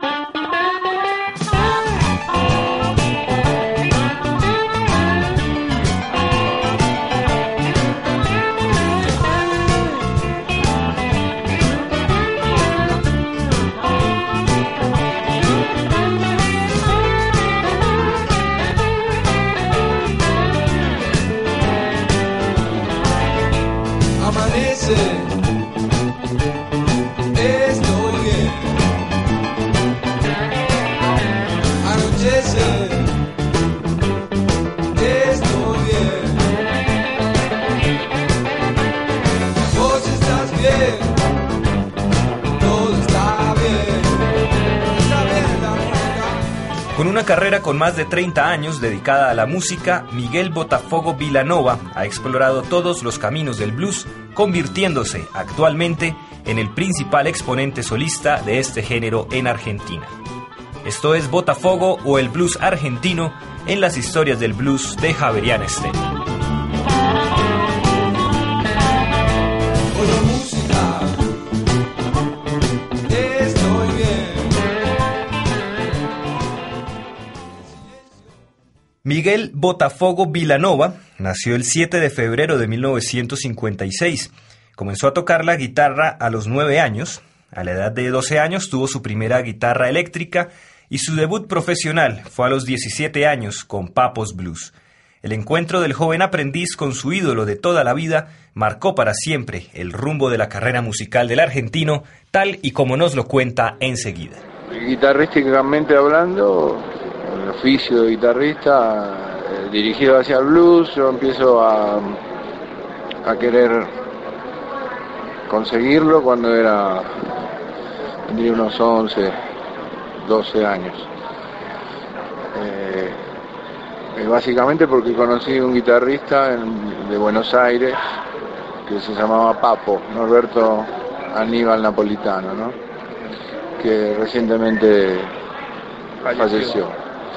Con una carrera con más de 30 años dedicada a la música, Miguel Botafogo Vilanova ha explorado todos los caminos del blues, convirtiéndose actualmente en el principal exponente solista de este género en Argentina. Esto es Botafogo o el blues argentino en las historias del blues de Javeriana Estéreo. Miguel Botafogo Vilanova nació el 7 de febrero de 1956. Comenzó a tocar la guitarra a los 9 años. A la edad de 12 años tuvo su primera guitarra eléctrica y su debut profesional fue a los 17 años con Papos Blues. El encuentro del joven aprendiz con su ídolo de toda la vida marcó para siempre el rumbo de la carrera musical del argentino, tal y como nos lo cuenta enseguida. Guitarrísticamente hablando, el oficio de guitarrista dirigido hacia el blues, yo empiezo a querer conseguirlo cuando tendría unos 11, 12 años. Básicamente porque conocí un guitarrista de Buenos Aires que se llamaba Papo, Norberto Aníbal Napolitano, ¿no? Que recientemente falleció.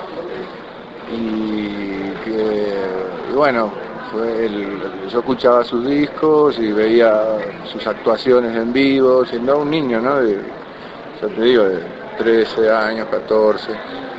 Y bueno, yo escuchaba sus discos y veía sus actuaciones en vivo, siendo un niño, ¿no? Ya te digo, de 13 años, 14.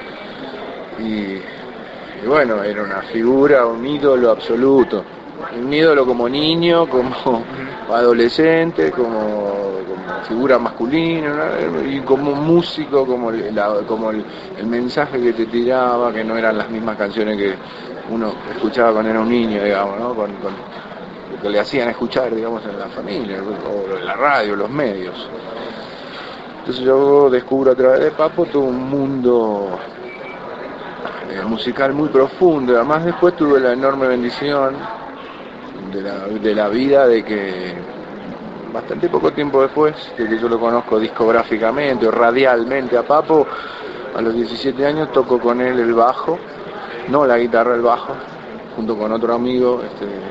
Y bueno, era una figura, un ídolo absoluto. Un ídolo como niño, como adolescente, como figura masculina, ¿no? Y como músico, como el mensaje que te tiraba, que no eran las mismas canciones que uno escuchaba cuando era un niño, digamos, ¿no? Con lo que le hacían escuchar, digamos, en la familia, o en la radio, los medios. Entonces yo descubro a través de Papo todo un mundo musical muy profundo. Además después tuve la enorme bendición de la vida de que bastante poco tiempo después de que yo lo conozco discográficamente o radialmente a Papo, a los 17 años toco con él el bajo, no la guitarra, el bajo, junto con otro amigo,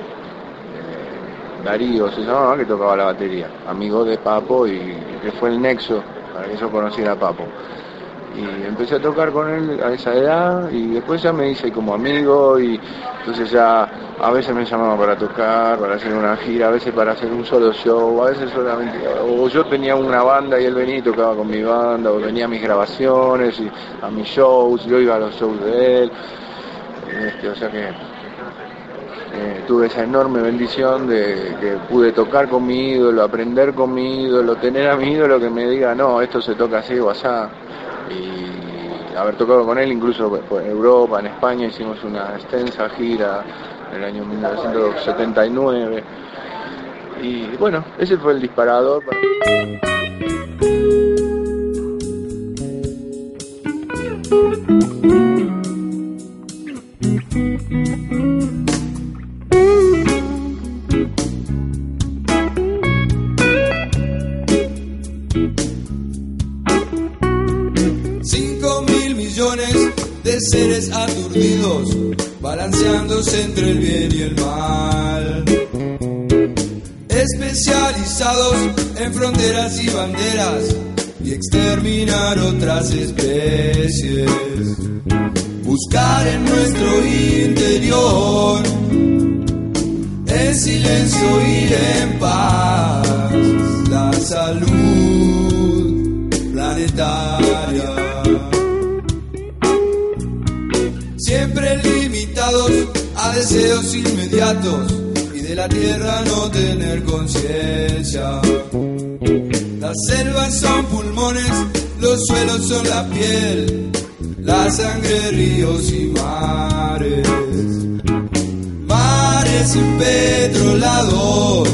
Darío se llamaba, que tocaba la batería, amigo de Papo, y que fue el nexo para que yo conociera a Papo. Y empecé a tocar con él a esa edad y después ya me hice como amigo, y entonces ya a veces me llamaba para tocar, para hacer una gira, a veces para hacer un solo show, a veces solamente, o yo tenía una banda y él venía y tocaba con mi banda, o venía a mis grabaciones y a mis shows, yo iba a los shows de él, o sea que tuve esa enorme bendición de que pude tocar con mi ídolo, aprender con mi ídolo, tener a mi ídolo que me diga, no, esto se toca así o asá. Y haber tocado con él incluso en Europa, en España, hicimos una extensa gira en el año 1979 y bueno, ese fue el disparador para... de seres aturdidos, balanceándose entre el bien y el mal, especializados en fronteras y banderas y exterminar otras especies, buscar en nuestro interior en silencio y en paz la salud planetaria. limitados a deseos inmediatos y de la tierra no tener conciencia. Las selvas son pulmones, los suelos son la piel, la sangre, ríos y mares. Mares empetrolados,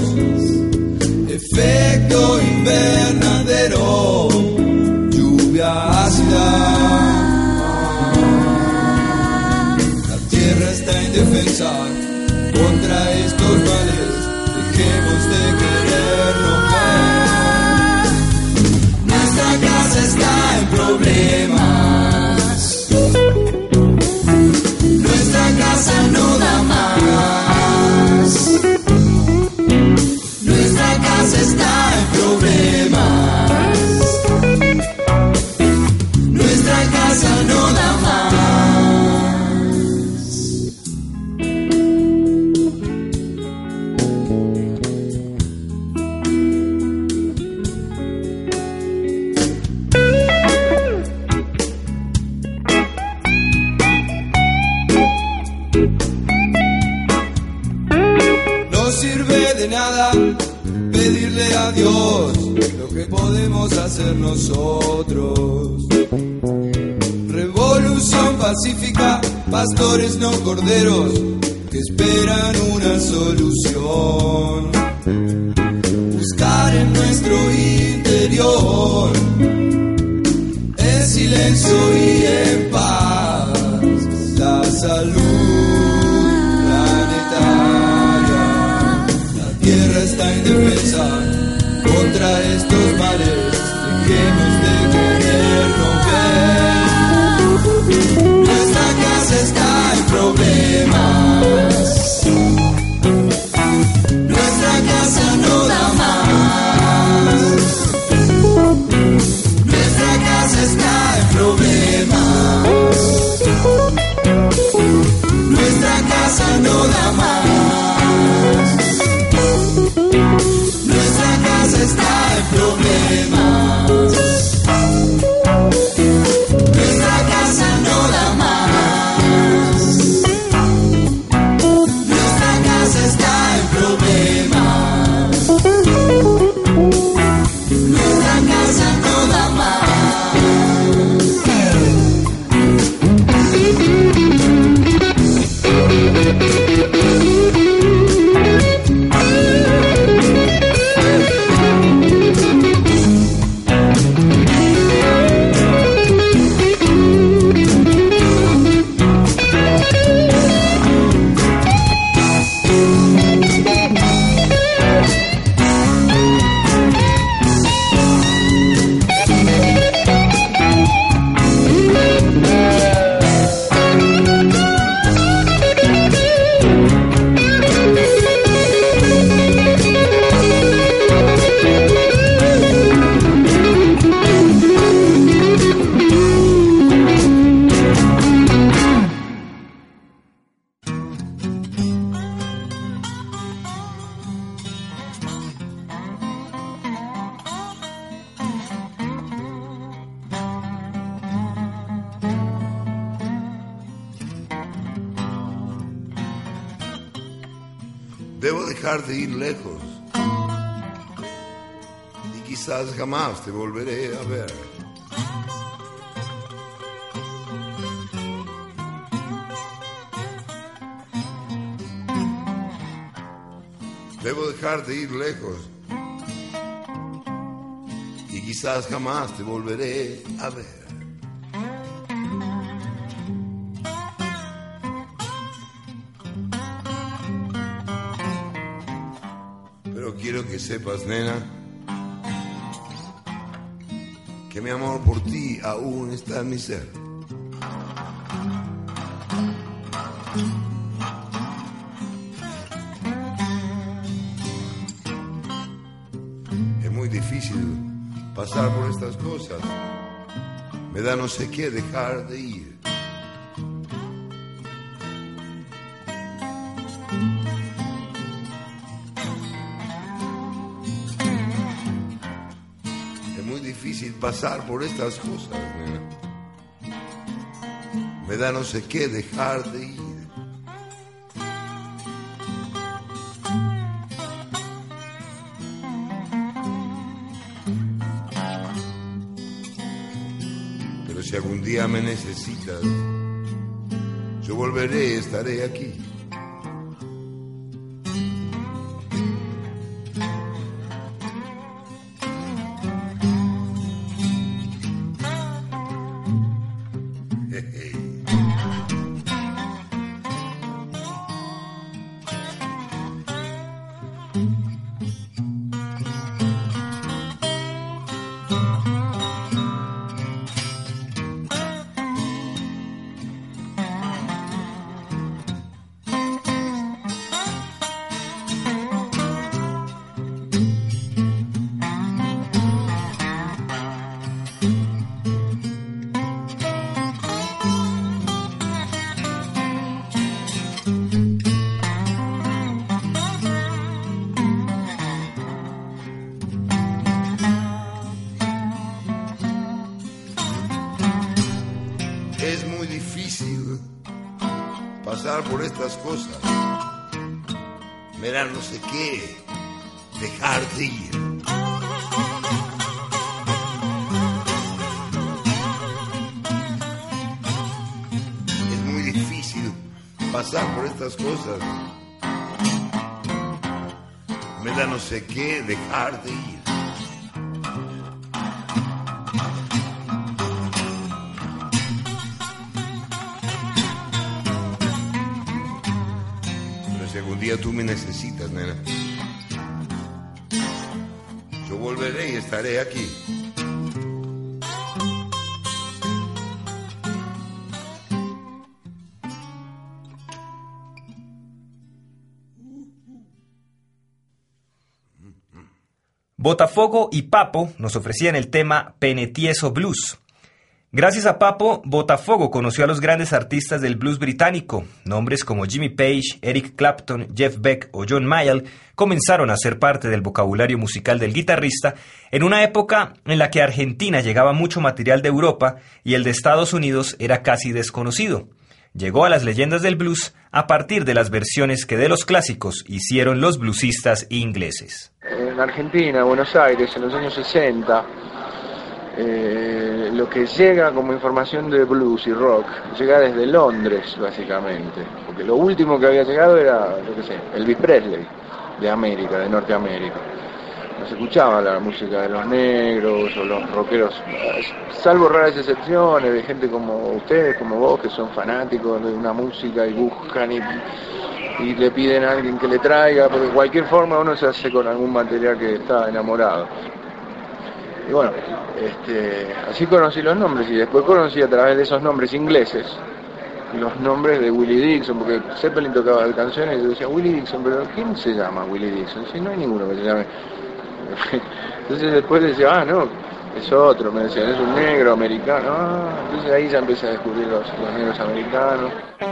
efecto invernadero, lluvia ácida. La tierra está indefensa contra estos males, dejemos de querernos ver. Nuestra casa está en problemas, nuestra casa no da más, nuestra casa está en problemas, nuestra casa no da más. Pedirle a Dios lo que podemos hacer nosotros. Revolución pacífica, pastores no corderos que esperan una solución. Buscar en nuestro interior en silencio y en paz la salud planetaria. La tierra está indefensa contra estos males, dejemos de querernos ver. Nuestra casa está en problemas, nuestra casa no da más, nuestra casa está en problemas, nuestra casa no da más. Nuestra casa está en problemas, nuestra casa no da más, nuestra casa está en problemas, nuestra casa no da más. Debo dejar de ir lejos y quizás jamás te volveré a ver. Debo dejar de ir lejos y quizás jamás te volveré a ver. Quiero que sepas, nena, que mi amor por ti aún está en mi ser. Es muy difícil pasar por estas cosas. Me da no sé qué dejar de ir. Pasar por estas cosas, nena. Me da no sé qué dejar de ir. Pero si algún día me necesitas, yo volveré, estaré aquí. Por estas cosas, me da no sé qué, dejar de ir. Es muy difícil pasar por estas cosas, me da no sé qué, dejar de ir. Si algún día tú me necesitas, nena, yo volveré y estaré aquí. Botafogo y Papo nos ofrecían el tema Penetieso Blues. Gracias a Papo, Botafogo conoció a los grandes artistas del blues británico. Nombres como Jimmy Page, Eric Clapton, Jeff Beck o John Mayall comenzaron a ser parte del vocabulario musical del guitarrista en una época en la que a Argentina llegaba mucho material de Europa y el de Estados Unidos era casi desconocido. Llegó a las leyendas del blues a partir de las versiones que de los clásicos hicieron los bluesistas ingleses. En Argentina, Buenos Aires, en los años 60... lo que llega como información de blues y rock llega desde Londres, básicamente, porque lo último que había llegado era, yo qué sé, Elvis Presley, de América, de Norteamérica. No se escuchaba la música de los negros o los rockeros, salvo raras excepciones de gente como ustedes, como vos, que son fanáticos de una música y buscan y le piden a alguien que le traiga, porque de cualquier forma uno se hace con algún material que está enamorado. Y bueno, así conocí los nombres y después conocí a través de esos nombres ingleses los nombres de Willie Dixon, porque Zeppelin tocaba canciones y yo decía Willie Dixon, pero ¿quién se llama Willie Dixon? Si no hay ninguno que se llame. Entonces después decía, no, es otro, me decían, es un negro americano. Entonces ahí ya empecé a descubrir los negros americanos.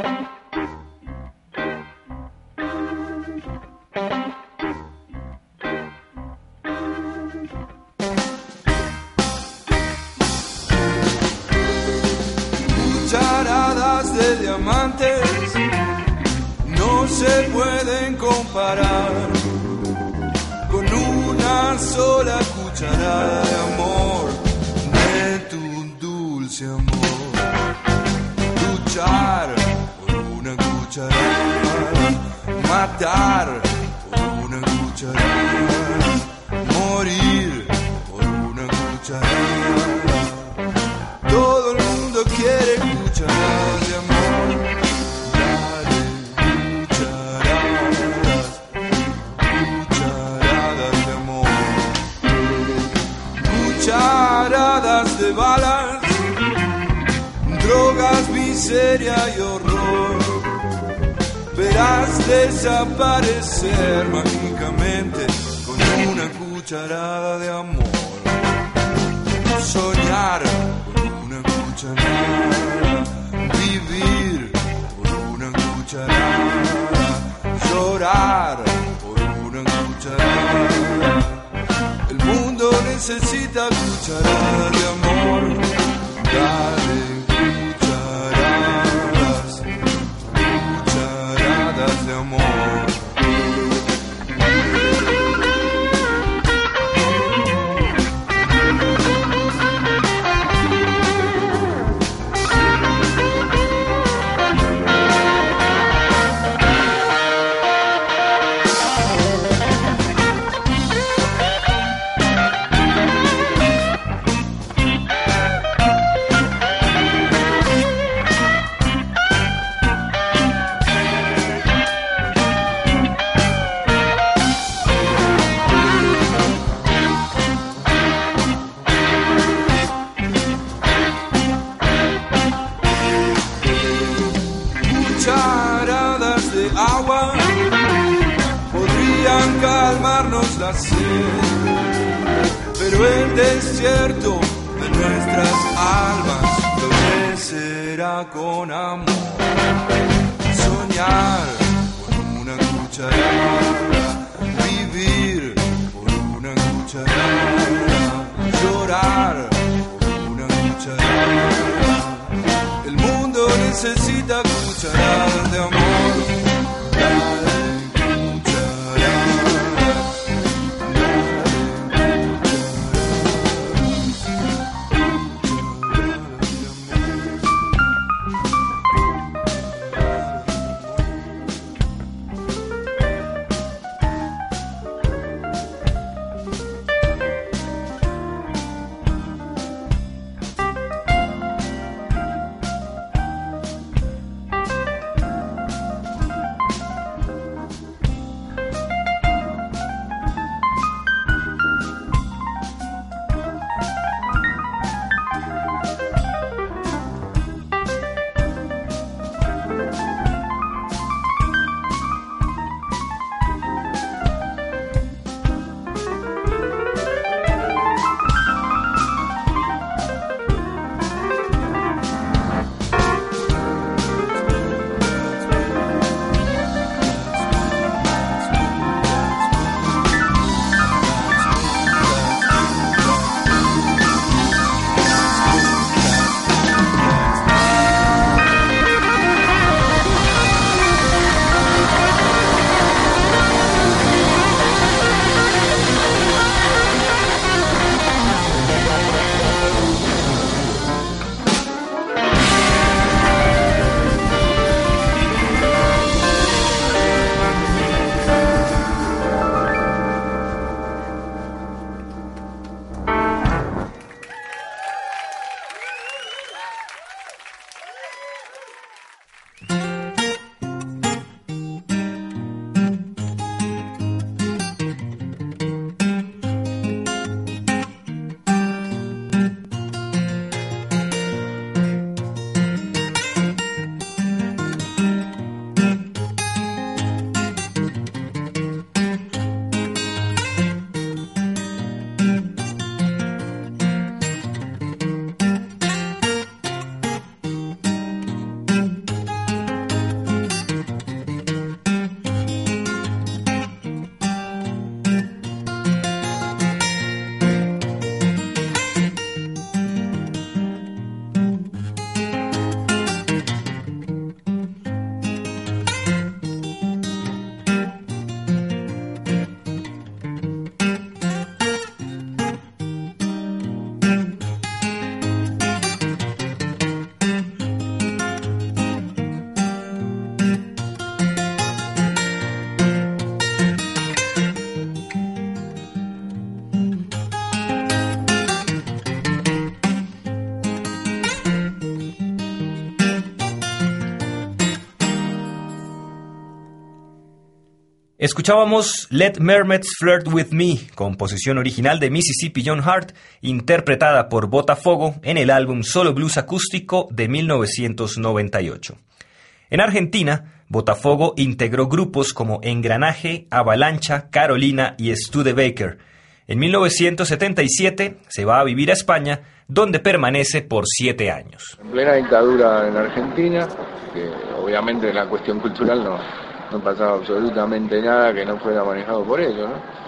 Cucharadas de diamantes no se pueden comparar con una sola cucharada de amor, de tu dulce amor. Luchar por una cucharada, matar por una cucharada, morir por una cucharada. Todo el mundo quiere cucharadas de amor. Dale cucharadas, cucharadas de amor. Cucharadas de balas, drogas, miseria y horror. Verás desaparecer mágicamente con una cucharada de amor. Soñar con una cucharada, vivir por una cucharada, llorar por una cucharada. El mundo necesita cucharadas de amor. Dale cucharadas, cucharadas de amor. nacer. Pero el desierto de nuestras almas florecerá con amor. Soñar con una cucharada, vivir por una cucharada, llorar por una cucharada. El mundo necesita cucharadas de amor. Escuchábamos Let Mermaids Flirt With Me, composición original de Mississippi John Hart, interpretada por Botafogo en el álbum Solo Blues Acústico de 1998. En Argentina, Botafogo integró grupos como Engranaje, Avalancha, Carolina y Studebaker. En 1977 se va a vivir a España, donde permanece por 7 años. En plena dictadura en Argentina, que obviamente en la cuestión cultural no pasaba absolutamente nada que no fuera manejado por ellos,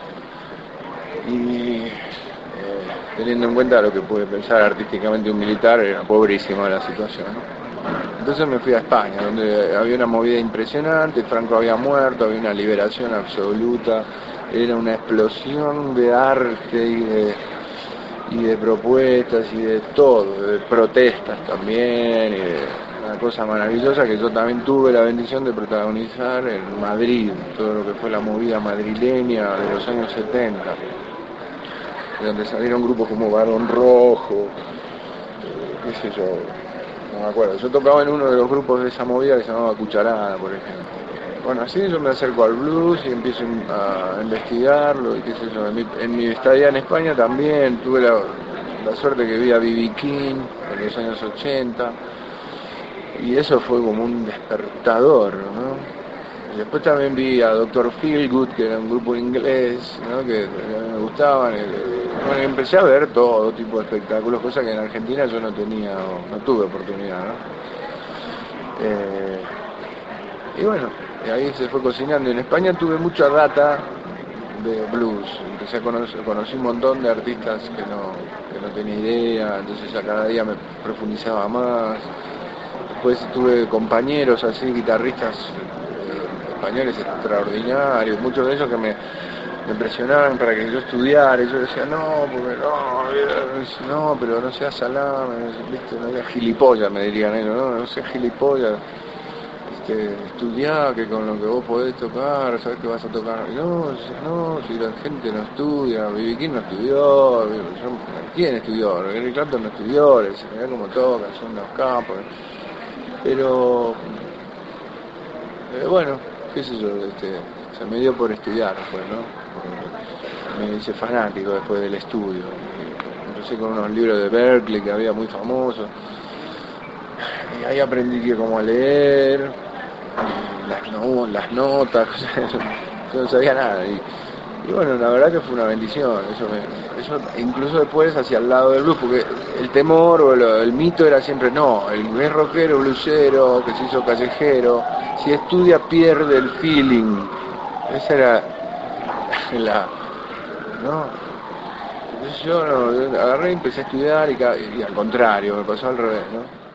¿no? Y teniendo en cuenta lo que puede pensar artísticamente un militar, era pobrísima la situación, ¿no? Entonces me fui a España, donde había una movida impresionante, Franco había muerto, había una liberación absoluta, era una explosión de arte y de propuestas y de todo, de protestas también, y de una cosa maravillosa que yo también tuve la bendición de protagonizar en Madrid, todo lo que fue la movida madrileña de los años 70, de donde salieron grupos como Barón Rojo, qué sé yo, no me acuerdo. Yo tocaba en uno de los grupos de esa movida que se llamaba Cucharada, por ejemplo. Bueno, así yo me acerco al blues y empiezo a investigarlo y qué sé yo. En mi estadía en España también tuve la suerte que vi a B.B. King en los años 80 y eso fue como un despertador, ¿no? Y después también vi a Dr. Feelgood, que era un grupo inglés, ¿no? que me gustaban. Bueno, empecé a ver todo tipo de espectáculos, cosas que en Argentina yo no tenía, no tuve oportunidad, ¿no? Y bueno, ahí se fue cocinando. En España tuve mucha data de blues. Empecé a conocí un montón de artistas que no tenía idea, entonces ya cada día me profundizaba más. Después tuve compañeros así, guitarristas españoles extraordinarios, muchos de ellos que me presionaban para que yo estudiara, y yo decía, no, porque no, pero no seas salame, ¿viste? No seas gilipollas, me dirían ellos, no seas gilipollas, estudiá, que con lo que vos podés tocar, sabés que vas a tocar. Y no, si la gente no estudia, B.B. King no estudió, ¿quién estudió? Eric Clapton no estudió, le decía, mirá cómo tocan, son unos campos. Pero, bueno, qué sé yo, se me dio por estudiar después, ¿no? Me hice fanático después del estudio. Empecé con unos libros de Berkeley que había muy famosos. Y ahí aprendí cómo leer, las notas, yo no sabía nada. Y bueno, la verdad que fue una bendición. Eso incluso después hacia el lado del blues, porque el temor o el mito era siempre, no, el es rockero, bluesero, que se hizo callejero, si estudia pierde el feeling. Esa era ¿no? Entonces yo agarré y empecé a estudiar y al contrario, me pasó al revés, ¿no?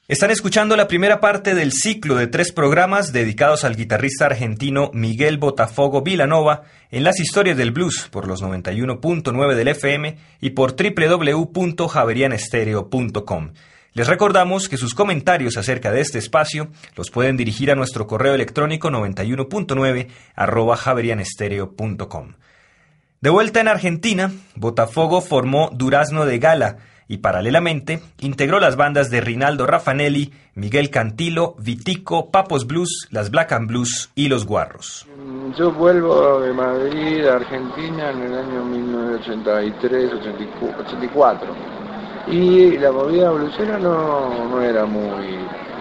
Están escuchando la primera parte del ciclo de 3 programas dedicados al guitarrista argentino Miguel Botafogo Vilanova en las historias del blues por los 91.9 del FM y por www.javerianestereo.com. Les recordamos que sus comentarios acerca de este espacio los pueden dirigir a nuestro correo electrónico 91.9@javerianestereo.com. De vuelta en Argentina, Botafogo formó Durazno de Gala y paralelamente integró las bandas de Rinaldo Raffanelli, Miguel Cantilo, Vitico, Papos Blues, las Black and Blues y Los Guarros. Yo vuelvo de Madrid a Argentina en el año 1983-84 y la movida bluesera no era muy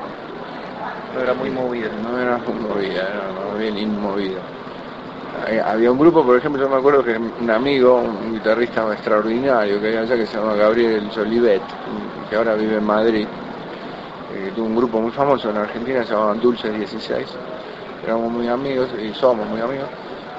movida, era más bien inmovida. Había un grupo, por ejemplo, yo me acuerdo que un amigo, un guitarrista extraordinario que había allá, que se llama Gabriel Solivet, que ahora vive en Madrid, tuvo un grupo muy famoso en Argentina, se llamaban Dulces 16, éramos muy amigos y somos muy amigos.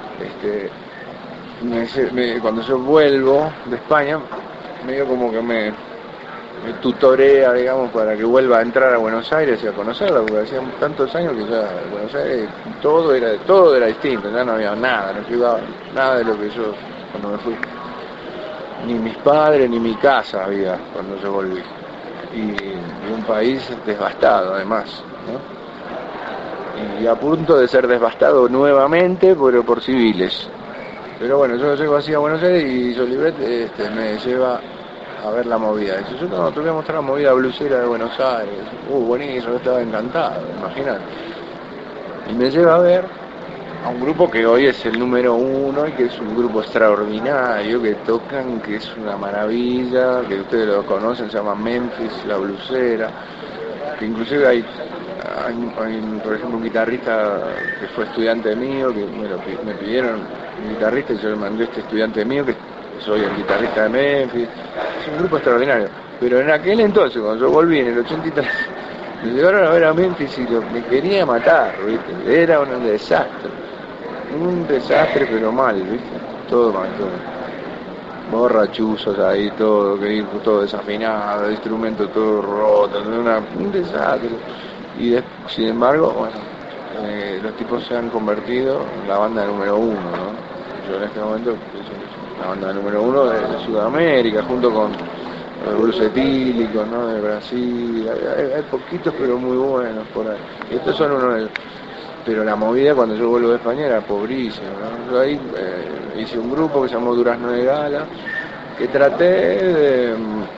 Cuando yo vuelvo de España, medio como que me tutorea, digamos, para que vuelva a entrar a Buenos Aires y a conocerla, porque hacía tantos años que ya en Buenos Aires todo era distinto, ya no había nada, no llegaba nada de lo que yo cuando me fui. Ni mis padres ni mi casa había cuando yo volví. Y un país devastado además, ¿no? Y a punto de ser devastado nuevamente, pero por civiles. Pero bueno, yo llego así a Buenos Aires y Solivet me lleva a ver la movida. Dice, yo te voy a mostrar la movida bluesera de Buenos Aires. Buenísimo, yo estaba encantado, imagínate. Y me lleva a ver a un grupo que hoy es el número 1 y que es un grupo extraordinario, que tocan, que es una maravilla, que ustedes lo conocen, se llama Memphis, la blusera, que inclusive hay por ejemplo un guitarrista que fue estudiante mío, que me pidieron un guitarrista y yo le mandé este estudiante mío, que soy el guitarrista de Memphis. Es un grupo extraordinario, pero en aquel entonces, cuando yo volví en el 83, me llevaron a ver a Memphis y me quería matar, ¿viste? Era un desastre pero mal, ¿viste? Todo mal, todo. Borrachuzos ahí, todo desafinado, instrumentos todo roto, un desastre. Y sin embargo, bueno, los tipos se han convertido en la banda número 1, ¿no? Yo en este momento la banda número 1 de Sudamérica, junto con los blues etílicos, ¿no? De Brasil. Hay poquitos pero muy buenos por ahí. Y estos son uno de ellos. Pero la movida cuando yo vuelvo de España era pobrísima, ¿no? Yo ahí hice un grupo que se llamó Durazno de Gala, que traté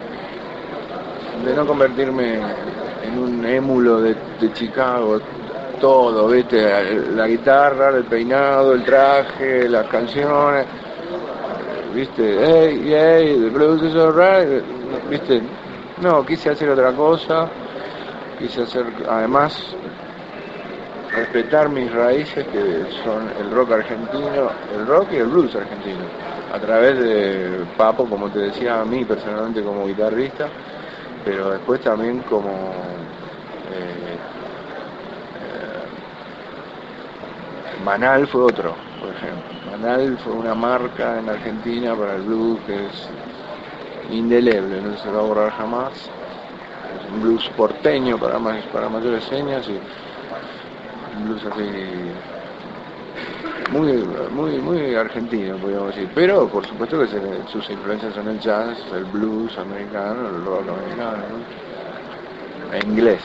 de no convertirme en un émulo de Chicago, todo, ¿viste? La guitarra, el peinado, el traje, las canciones, ¿viste? Hey, the blues is alright, ¿viste? No, quise hacer otra cosa, además, respetar mis raíces, que son el rock argentino, el rock y el blues argentino, a través de Papo, como te decía, a mí personalmente como guitarrista, pero después también como Manal fue otro, por ejemplo. Manal fue una marca en Argentina para el blues que es indeleble, no se va a borrar jamás. Es un blues porteño para mayores señas y un blues así muy argentino, podríamos decir. Pero por supuesto que sus influencias son el jazz, el blues americano, el rock americano, ¿no? E inglés.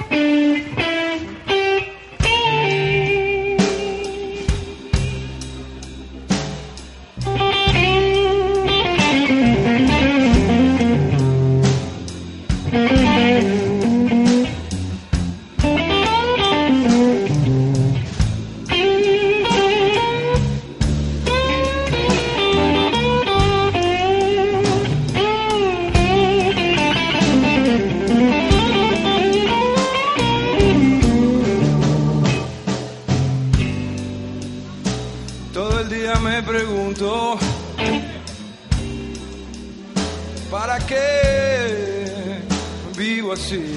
¿Para qué vivo así?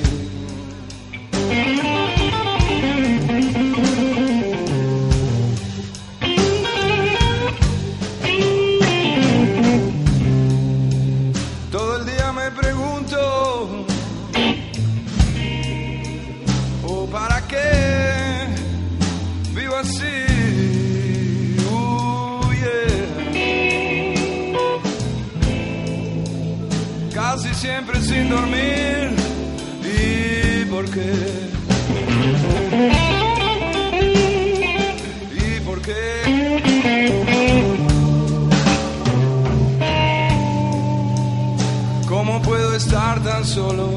Todo el día me pregunto así. Yeah. Casi siempre sin dormir. ¿Y por qué? ¿Y por qué? ¿Cómo puedo estar tan solo?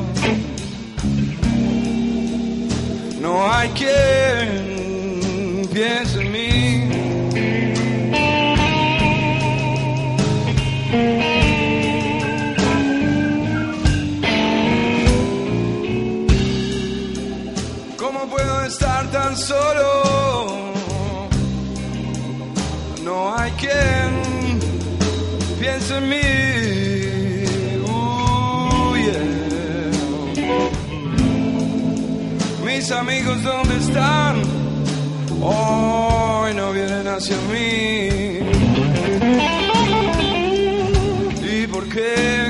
No hay quien piense en mí. ¿Cómo puedo estar tan solo? No hay quien piense en mí. Mis amigos, ¿dónde están? Hoy no vienen hacia mí. ¿Y por qué?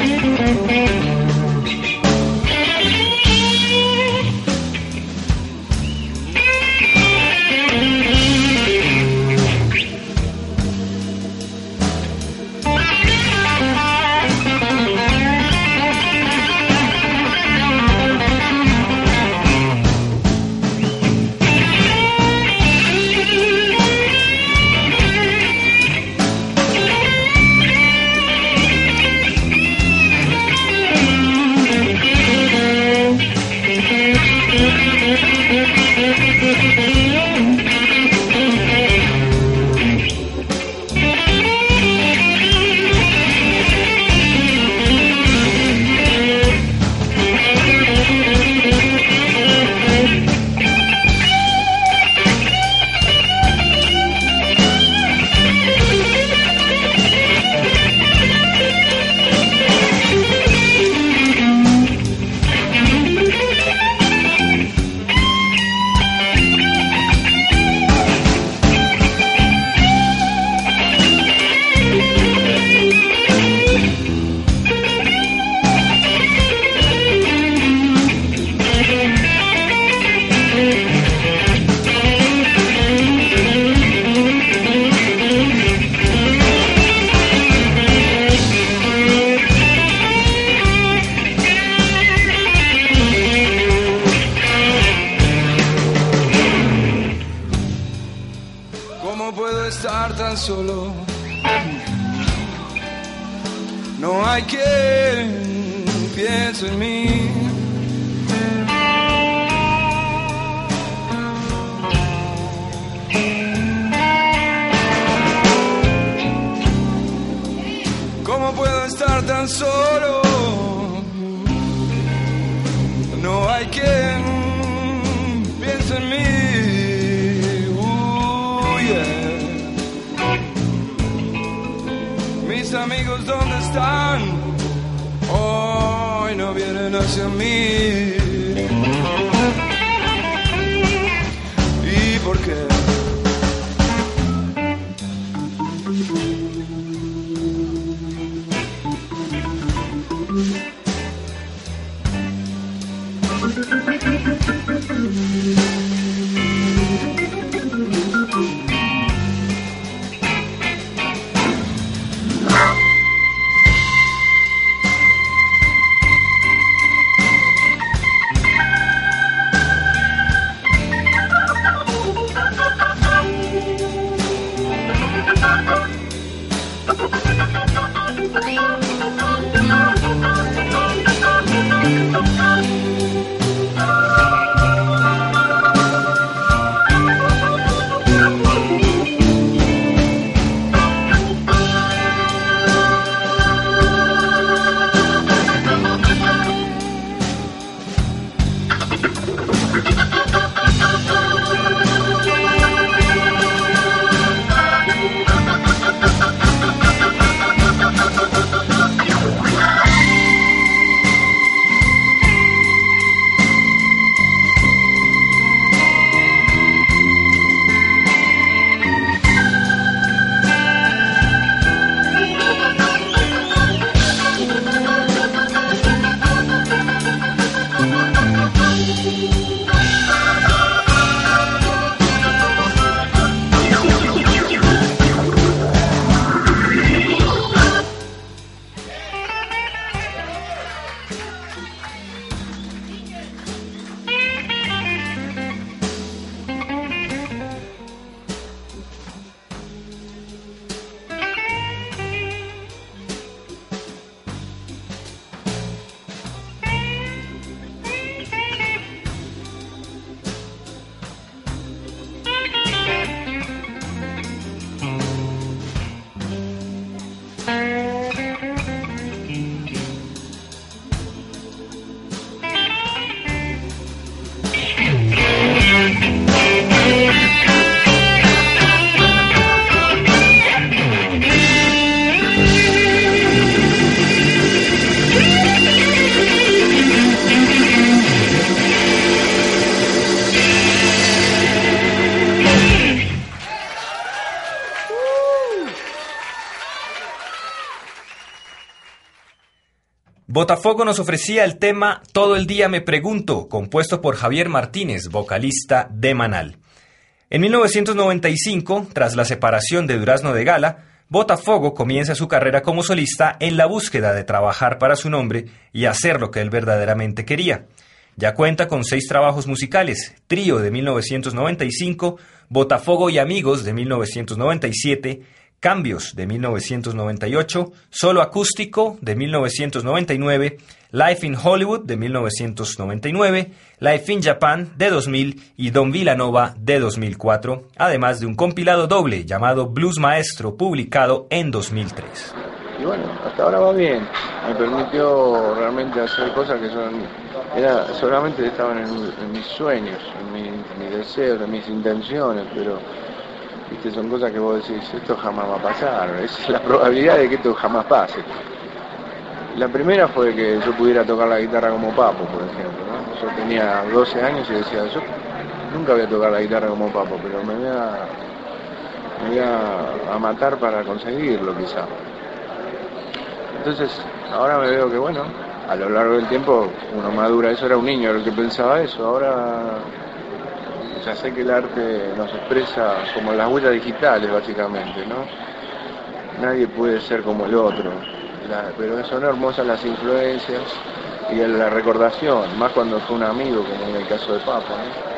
Solo no hay quien piense en mí. ¿Cómo puedo estar tan solo? No hay quien piense en mí. Mis amigos, ¿dónde están? Hoy no vienen hacia mí. ¿Y por qué? Botafogo nos ofrecía el tema Todo el día me pregunto, compuesto por Javier Martínez, vocalista de Manal. En 1995, tras la separación de Durazno de Gala, Botafogo comienza su carrera como solista en la búsqueda de trabajar para su nombre y hacer lo que él verdaderamente quería. Ya cuenta con 6 trabajos musicales: Trío de 1995, Botafogo y Amigos de 1997, Cambios de 1998, Solo Acústico de 1999, Life in Hollywood de 1999, Life in Japan de 2000 y Don Villanova de 2004, además de un compilado doble llamado Blues Maestro, publicado en 2003. Y bueno, hasta ahora va bien. Me permitió realmente hacer cosas que solamente estaban en mis sueños, en mis deseos, en mis intenciones, pero ¿viste? Son cosas que vos decís, esto jamás va a pasar, es la probabilidad de que esto jamás pase. La primera fue que yo pudiera tocar la guitarra como Papo, por ejemplo, ¿no? Yo tenía 12 años y decía, yo nunca voy a tocar la guitarra como Papo, pero me voy a matar para conseguirlo quizá. Entonces, ahora me veo que bueno, a lo largo del tiempo uno madura, eso era un niño el que pensaba eso, ahora ya sé que el arte nos expresa como las huellas digitales básicamente, ¿no? Nadie puede ser como el otro, pero son hermosas las influencias y la recordación, más cuando fue un amigo, como en el caso de Papo, ¿no?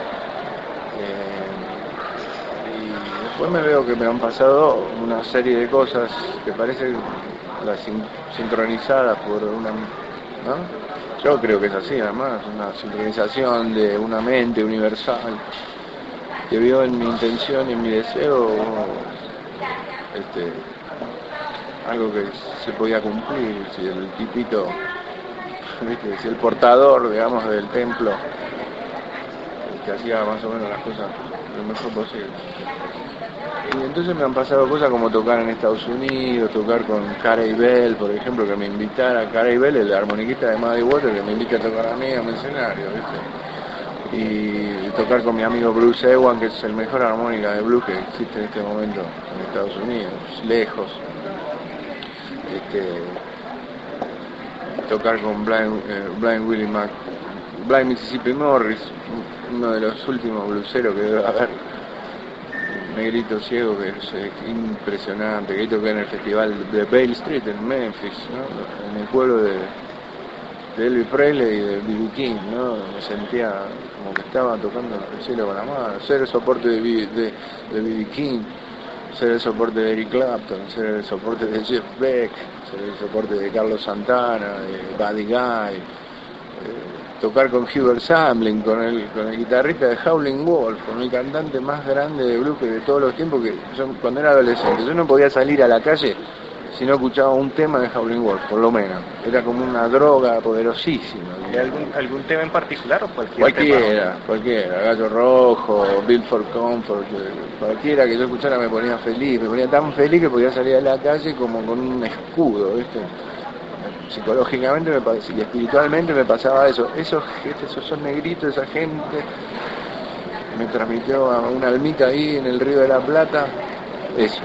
Y después me veo que me han pasado una serie de cosas que parecen las sincronizadas por una, ¿no? Yo creo que es así, además, una sincronización de una mente universal que vio en mi intención y en mi deseo algo que se podía cumplir, si el tipito, ¿viste? Si el portador, digamos, del templo que hacía más o menos las cosas lo mejor posible. Y entonces me han pasado cosas como tocar en Estados Unidos, tocar con Carey Bell, por ejemplo, que me invitara, Carey Bell, el armoniquista de Muddy Waters, que me invita a tocar a mí en el escenario, ¿viste? Y tocar con mi amigo Bruce Ewan, que es el mejor armónica de blues que existe en este momento en Estados Unidos, lejos. Tocar con Blind Mississippi Morris, uno de los últimos blueseros que debe haber, un negrito ciego que es impresionante, que toqué en el festival de Bale Street en Memphis, ¿no? En el pueblo de Elvis Presley y de B.B. King, ¿no? Me sentía como que estaba tocando el cielo con la mano, ser el soporte de B.B. King, ser el soporte de Eric Clapton, ser el soporte de Jeff Beck, ser el soporte de Carlos Santana, de Buddy Guy, tocar con Hubert Samlin, con el guitarrista de Howlin' Wolf, con el cantante más grande de blues de todos los tiempos, que yo cuando era adolescente, yo no podía salir a la calle si no escuchaba un tema de Howlin' Wolf, por lo menos. Era como una droga poderosísima. ¿Y algún tema en particular o cualquiera? Cualquiera, Gallo Rojo, Built for Comfort, cualquiera que yo escuchara me ponía feliz, me ponía tan feliz que podía salir a la calle como con un escudo, ¿viste? Psicológicamente y espiritualmente me pasaba eso. Esos negritos, esa gente me transmitió a una almita ahí en el Río de la Plata, eso.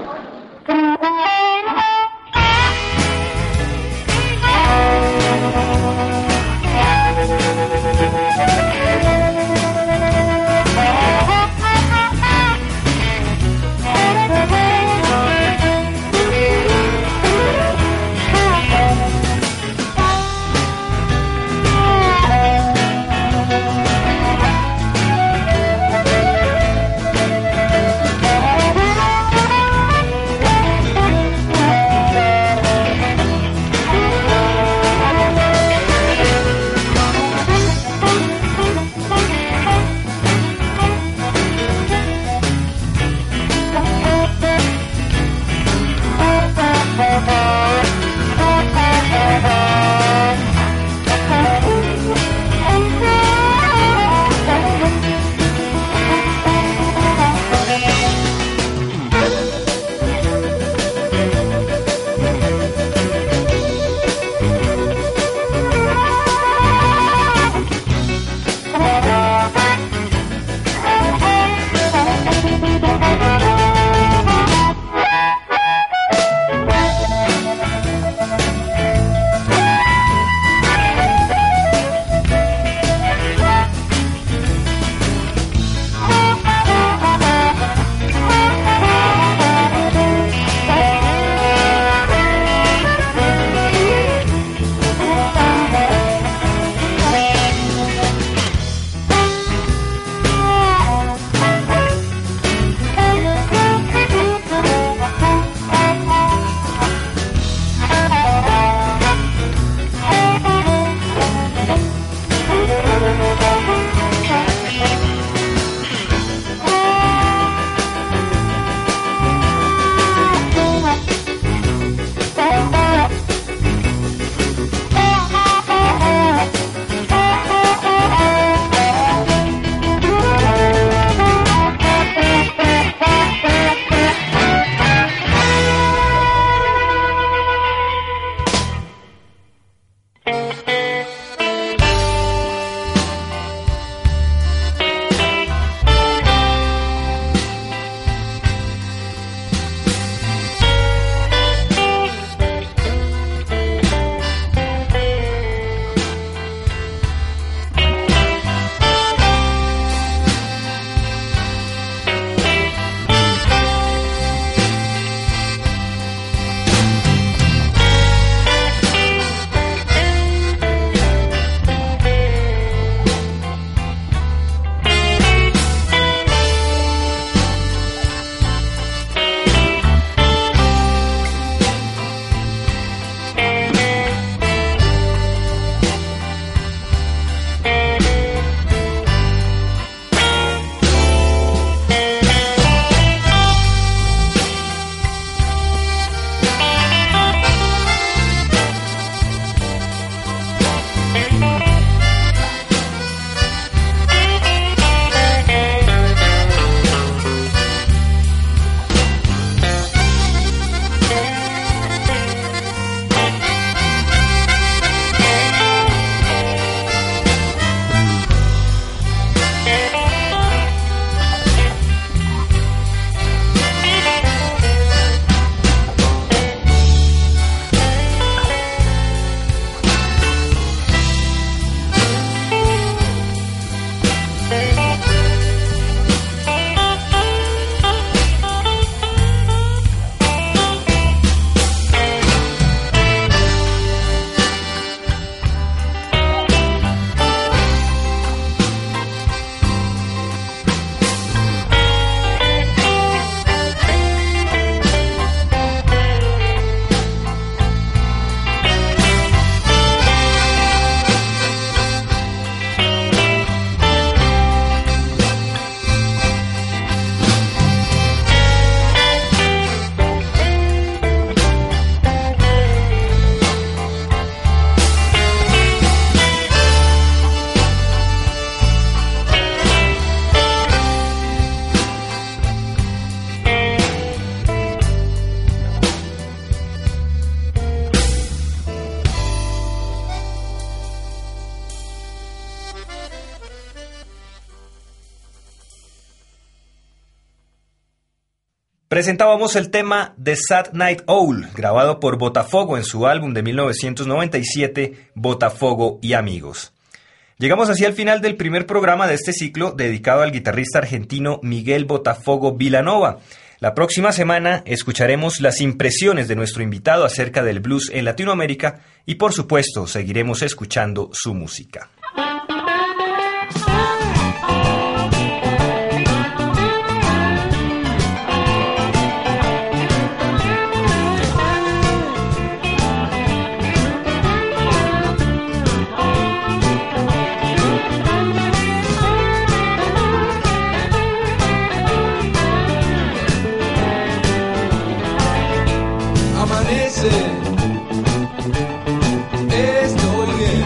Presentábamos el tema The Sad Night Owl, grabado por Botafogo en su álbum de 1997, Botafogo y Amigos. Llegamos así al final del primer programa de este ciclo dedicado al guitarrista argentino Miguel Botafogo Vilanova. La próxima semana escucharemos las impresiones de nuestro invitado acerca del blues en Latinoamérica y por supuesto seguiremos escuchando su música. Estoy bien.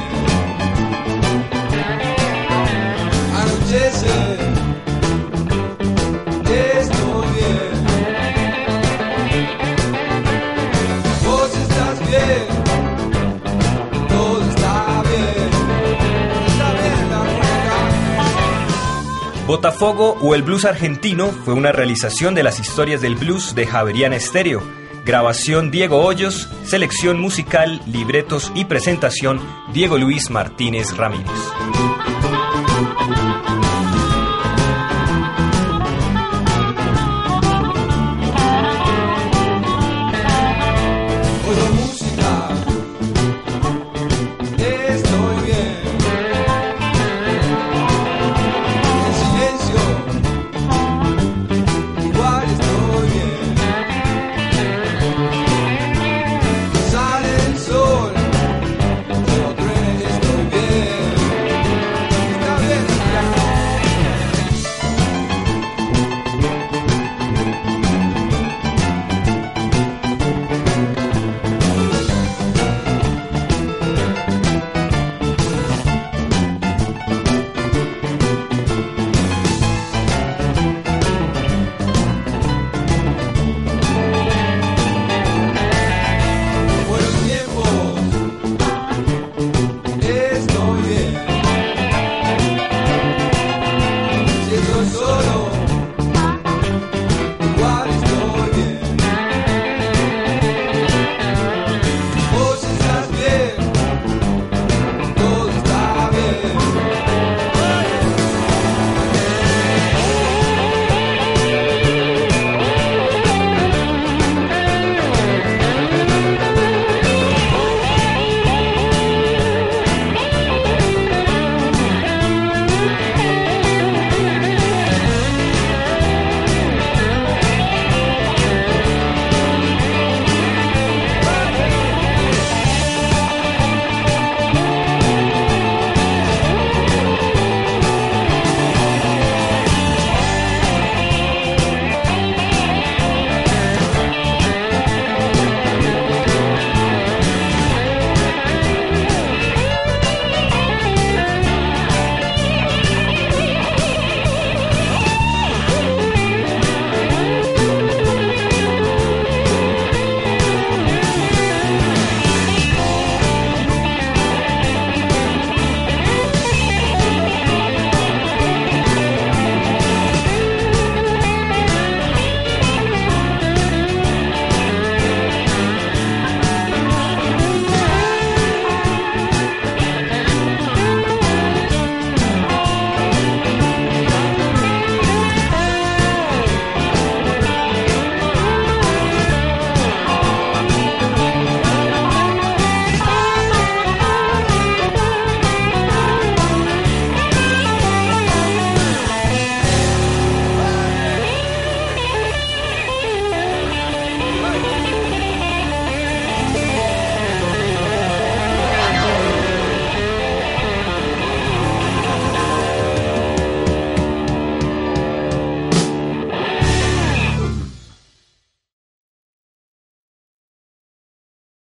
Anochece. Estoy bien. Vos estás bien. Todo está bien. Está bien la música. Botafogo o el blues argentino fue una realización de las historias del blues de Javeriana Estéreo. Grabación Diego Hoyos, selección musical, libretos y presentación Diego Luis Martínez Ramírez.